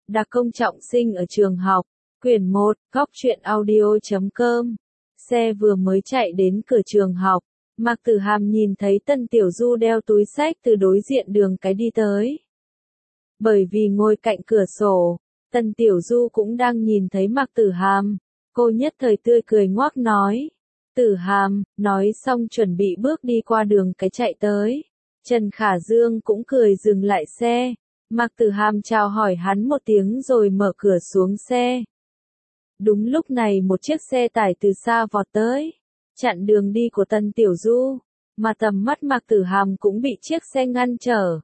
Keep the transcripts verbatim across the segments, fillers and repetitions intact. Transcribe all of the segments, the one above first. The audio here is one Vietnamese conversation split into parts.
Đặc công trọng sinh ở trường học. Quyển một, góc truyện audio chấm com. Xe vừa mới chạy đến cửa trường học, Mạc Tử Hàm nhìn thấy Tân Tiểu Du đeo túi xách từ đối diện đường cái đi tới. Bởi vì ngồi cạnh cửa sổ, Tân Tiểu Du cũng đang nhìn thấy Mạc Tử Hàm, cô nhất thời tươi cười ngoác nói. Tử Hàm, nói xong chuẩn bị bước đi qua đường cái chạy tới. Trần Khả Dương cũng cười dừng lại xe. Mạc Tử Hàm chào hỏi hắn một tiếng rồi mở cửa xuống xe. Đúng lúc này một chiếc xe tải từ xa vọt tới, chặn đường đi của Tân Tiểu Du, mà tầm mắt Mạc Tử Hàm cũng bị chiếc xe ngăn trở.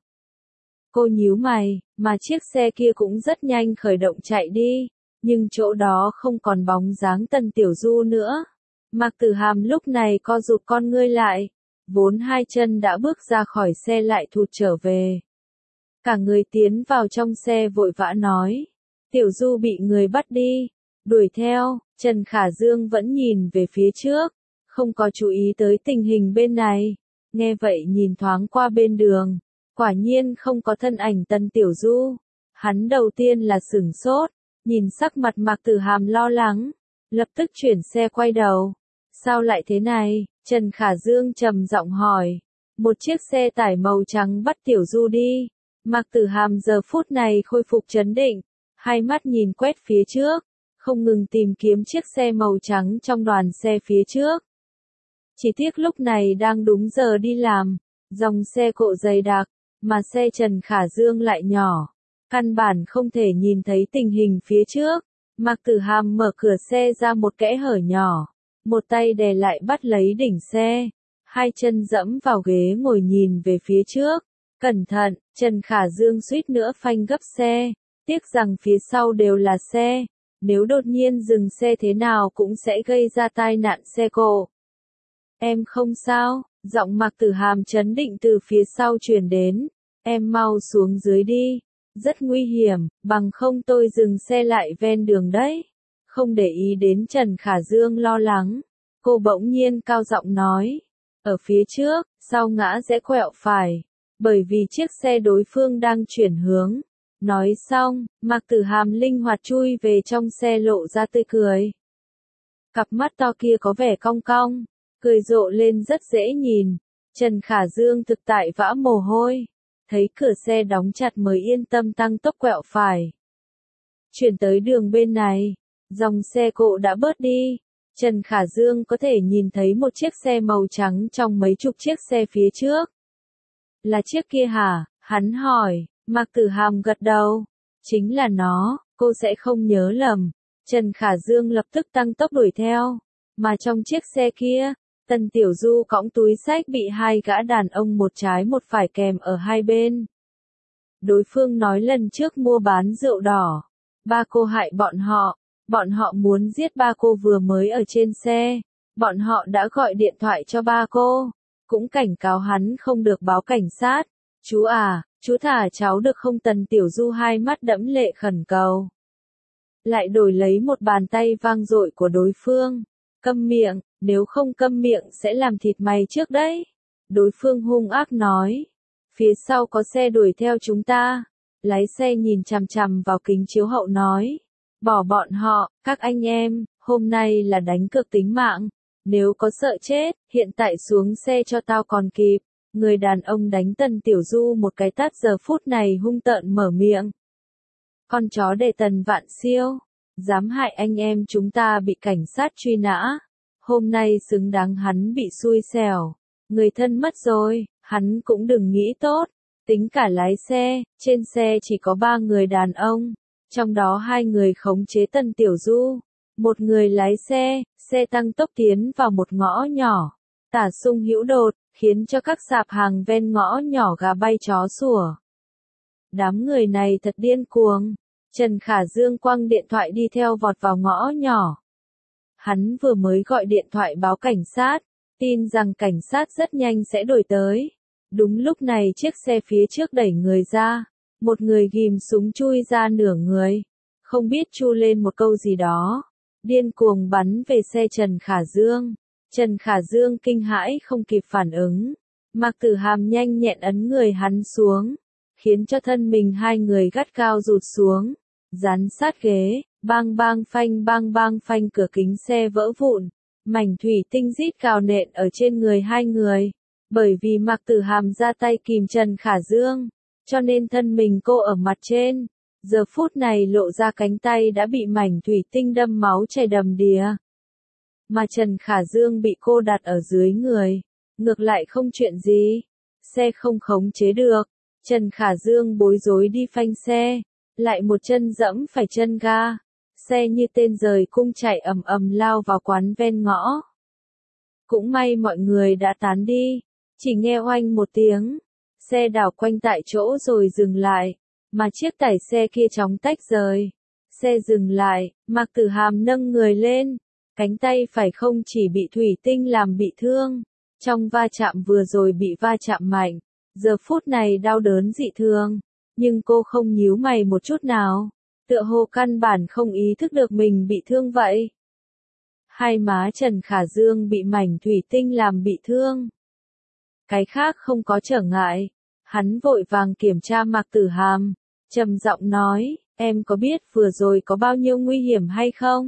Cô nhíu mày, mà chiếc xe kia cũng rất nhanh khởi động chạy đi, nhưng chỗ đó không còn bóng dáng Tân Tiểu Du nữa. Mạc Tử Hàm lúc này co rụt con ngươi lại, vốn hai chân đã bước ra khỏi xe lại thụt trở về. Cả người tiến vào trong xe vội vã nói, Tiểu Du bị người bắt đi, đuổi theo. Trần Khả Dương vẫn nhìn về phía trước, không có chú ý tới tình hình bên này, nghe vậy nhìn thoáng qua bên đường, quả nhiên không có thân ảnh Tân Tiểu Du. Hắn đầu tiên là sửng sốt, nhìn sắc mặt Mạc Tử Hàm lo lắng, lập tức chuyển xe quay đầu. Sao lại thế này? Trần Khả Dương trầm giọng hỏi. Một chiếc xe tải màu trắng bắt Tiểu Du đi. Mạc Tử Hàm giờ phút này khôi phục trấn định, hai mắt nhìn quét phía trước, không ngừng tìm kiếm chiếc xe màu trắng trong đoàn xe phía trước. Chỉ tiếc lúc này đang đúng giờ đi làm, dòng xe cộ dày đặc, mà xe Trần Khả Dương lại nhỏ, căn bản không thể nhìn thấy tình hình phía trước. Mạc Tử Hàm mở cửa xe ra một kẽ hở nhỏ, một tay đè lại bắt lấy đỉnh xe, hai chân dẫm vào ghế ngồi nhìn về phía trước. Cẩn thận, Trần Khả Dương suýt nữa phanh gấp xe, tiếc rằng phía sau đều là xe, nếu đột nhiên dừng xe thế nào cũng sẽ gây ra tai nạn xe cộ. Em không sao, giọng Mạc Tử Hàm trấn định từ phía sau truyền đến, em mau xuống dưới đi, rất nguy hiểm, bằng không tôi dừng xe lại ven đường đấy. Không để ý đến Trần Khả Dương lo lắng, cô bỗng nhiên cao giọng nói, ở phía trước, sau ngã rẽ quẹo phải, bởi vì chiếc xe đối phương đang chuyển hướng. Nói xong, Mạc Tử Hàm linh hoạt chui về trong xe lộ ra tươi cười. Cặp mắt to kia có vẻ cong cong, cười rộ lên rất dễ nhìn. Trần Khả Dương thực tại vã mồ hôi, thấy cửa xe đóng chặt mới yên tâm tăng tốc quẹo phải. Chuyển tới đường bên này, dòng xe cộ đã bớt đi. Trần Khả Dương có thể nhìn thấy một chiếc xe màu trắng trong mấy chục chiếc xe phía trước. Là chiếc kia hả? Hắn hỏi. Mạc Tử Hàm gật đầu. Chính là nó, cô sẽ không nhớ lầm. Trần Khả Dương lập tức tăng tốc đuổi theo. Mà trong chiếc xe kia, Tân Tiểu Du cõng túi xách bị hai gã đàn ông một trái một phải kèm ở hai bên. Đối phương nói lần trước mua bán rượu đỏ, ba cô hại bọn họ, bọn họ muốn giết ba cô vừa mới ở trên xe, bọn họ đã gọi điện thoại cho ba cô, cũng cảnh cáo hắn không được báo cảnh sát. Chú à, chú thả cháu được không? Tần Tiểu Du hai mắt đẫm lệ khẩn cầu. Lại đổi lấy một bàn tay vang dội của đối phương. Câm miệng, nếu không câm miệng sẽ làm thịt mày trước đấy. Đối phương hung ác nói. Phía sau có xe đuổi theo chúng ta. Lái xe nhìn chằm chằm vào kính chiếu hậu nói. Bỏ bọn họ, các anh em, hôm nay là đánh cược tính mạng. Nếu có sợ chết, hiện tại xuống xe cho tao còn kịp. Người đàn ông đánh Tần Tiểu Du một cái tát giờ phút này hung tợn mở miệng. Con chó để Tần Vạn Siêu, dám hại anh em chúng ta bị cảnh sát truy nã. Hôm nay xứng đáng hắn bị xui xẻo. Người thân mất rồi, hắn cũng đừng nghĩ tốt. Tính cả lái xe, trên xe chỉ có ba người đàn ông. Trong đó hai người khống chế Tần Tiểu Du. Một người lái xe, xe tăng tốc tiến vào một ngõ nhỏ. Tả sung hữu đột, khiến cho các sạp hàng ven ngõ nhỏ gà bay chó sủa. Đám người này thật điên cuồng. Trần Khả Dương quăng điện thoại đi theo vọt vào ngõ nhỏ. Hắn vừa mới gọi điện thoại báo cảnh sát, tin rằng cảnh sát rất nhanh sẽ đuổi tới. Đúng lúc này chiếc xe phía trước đẩy người ra, một người ghim súng chui ra nửa người, không biết chu lên một câu gì đó, điên cuồng bắn về xe Trần Khả Dương. Trần Khả Dương kinh hãi không kịp phản ứng, Mạc Tử Hàm nhanh nhẹn ấn người hắn xuống, khiến cho thân mình hai người gắt gao rụt xuống, dán sát ghế, bang bang phanh bang bang phanh cửa kính xe vỡ vụn, mảnh thủy tinh rít gào nện ở trên người hai người. Bởi vì Mạc Tử Hàm ra tay kìm Trần Khả Dương, cho nên thân mình cô ở mặt trên, giờ phút này lộ ra cánh tay đã bị mảnh thủy tinh đâm máu chảy đầm đìa. Mà Trần Khả Dương bị cô đặt ở dưới người, ngược lại không chuyện gì, xe không khống chế được, Trần Khả Dương bối rối đi phanh xe, lại một chân dẫm phải chân ga, xe như tên rời cung chạy ầm ầm lao vào quán ven ngõ. Cũng may mọi người đã tán đi, chỉ nghe oanh một tiếng, xe đảo quanh tại chỗ rồi dừng lại, mà chiếc tải xe kia chóng tách rời. Xe dừng lại, Mạc Tử Hàm nâng người lên, cánh tay phải không chỉ bị thủy tinh làm bị thương, trong va chạm vừa rồi bị va chạm mạnh, giờ phút này đau đớn dị thường, nhưng cô không nhíu mày một chút nào, tựa hồ căn bản không ý thức được mình bị thương vậy. Hai má Trần Khả Dương bị mảnh thủy tinh làm bị thương. Cái khác không có trở ngại, hắn vội vàng kiểm tra Mạc Tử Hàm, trầm giọng nói, em có biết vừa rồi có bao nhiêu nguy hiểm hay không?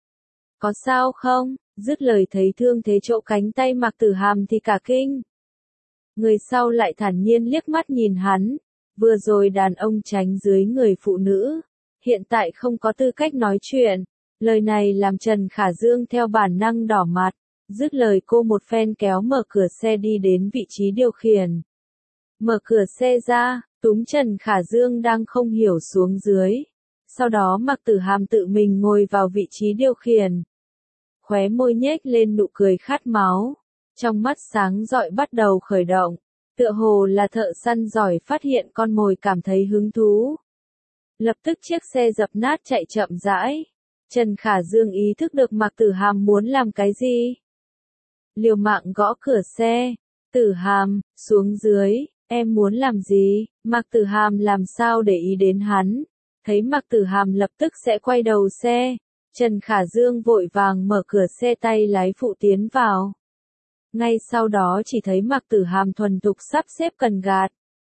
Có sao không? Dứt lời thấy thương thế chỗ cánh tay Mạc Tử Hàm thì cả kinh. Người sau lại thản nhiên liếc mắt nhìn hắn, vừa rồi đàn ông tránh dưới người phụ nữ, hiện tại không có tư cách nói chuyện, lời này làm Trần Khả Dương theo bản năng đỏ mặt, dứt lời cô một phen kéo mở cửa xe đi đến vị trí điều khiển. Mở cửa xe ra, túm Trần Khả Dương đang không hiểu xuống dưới, sau đó Mạc Tử Hàm tự mình ngồi vào vị trí điều khiển. Khóe môi nhếch lên nụ cười khát máu, trong mắt sáng rọi bắt đầu khởi động, tựa hồ là thợ săn giỏi phát hiện con mồi cảm thấy hứng thú. Lập tức chiếc xe dập nát chạy chậm rãi, Trần Khả Dương ý thức được Mạc Tử Hàm muốn làm cái gì. Liều mạng gõ cửa xe, Tử Hàm, xuống dưới, em muốn làm gì? Mạc Tử Hàm làm sao để ý đến hắn, thấy Mạc Tử Hàm lập tức sẽ quay đầu xe. Trần Khả Dương vội vàng mở cửa xe tay lái phụ tiến vào. Ngay sau đó chỉ thấy Mạc Tử Hàm thuần thục sắp xếp cần gạt.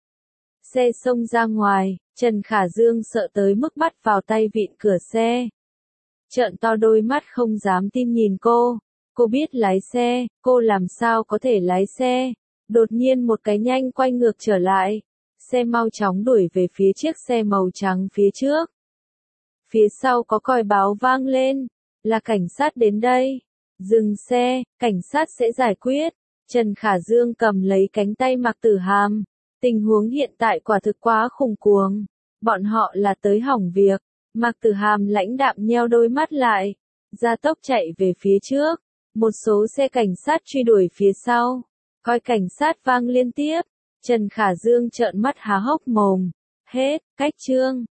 Xe xông ra ngoài, Trần Khả Dương sợ tới mức bắt vào tay vịn cửa xe. Trợn to đôi mắt không dám tin nhìn cô. Cô biết lái xe, cô làm sao có thể lái xe. Đột nhiên một cái nhanh quay ngược trở lại. Xe mau chóng đuổi về phía chiếc xe màu trắng phía trước. Phía sau có còi báo vang lên, là cảnh sát đến đây. Dừng xe, cảnh sát sẽ giải quyết. Trần Khả Dương cầm lấy cánh tay Mạc Tử Hàm. Tình huống hiện tại quả thực quá khủng cuồng. Bọn họ là tới hỏng việc. Mạc Tử Hàm lãnh đạm nheo đôi mắt lại, gia tốc chạy về phía trước. Một số xe cảnh sát truy đuổi phía sau. Còi cảnh sát vang liên tiếp. Trần Khả Dương trợn mắt há hốc mồm. Hết, cách chương.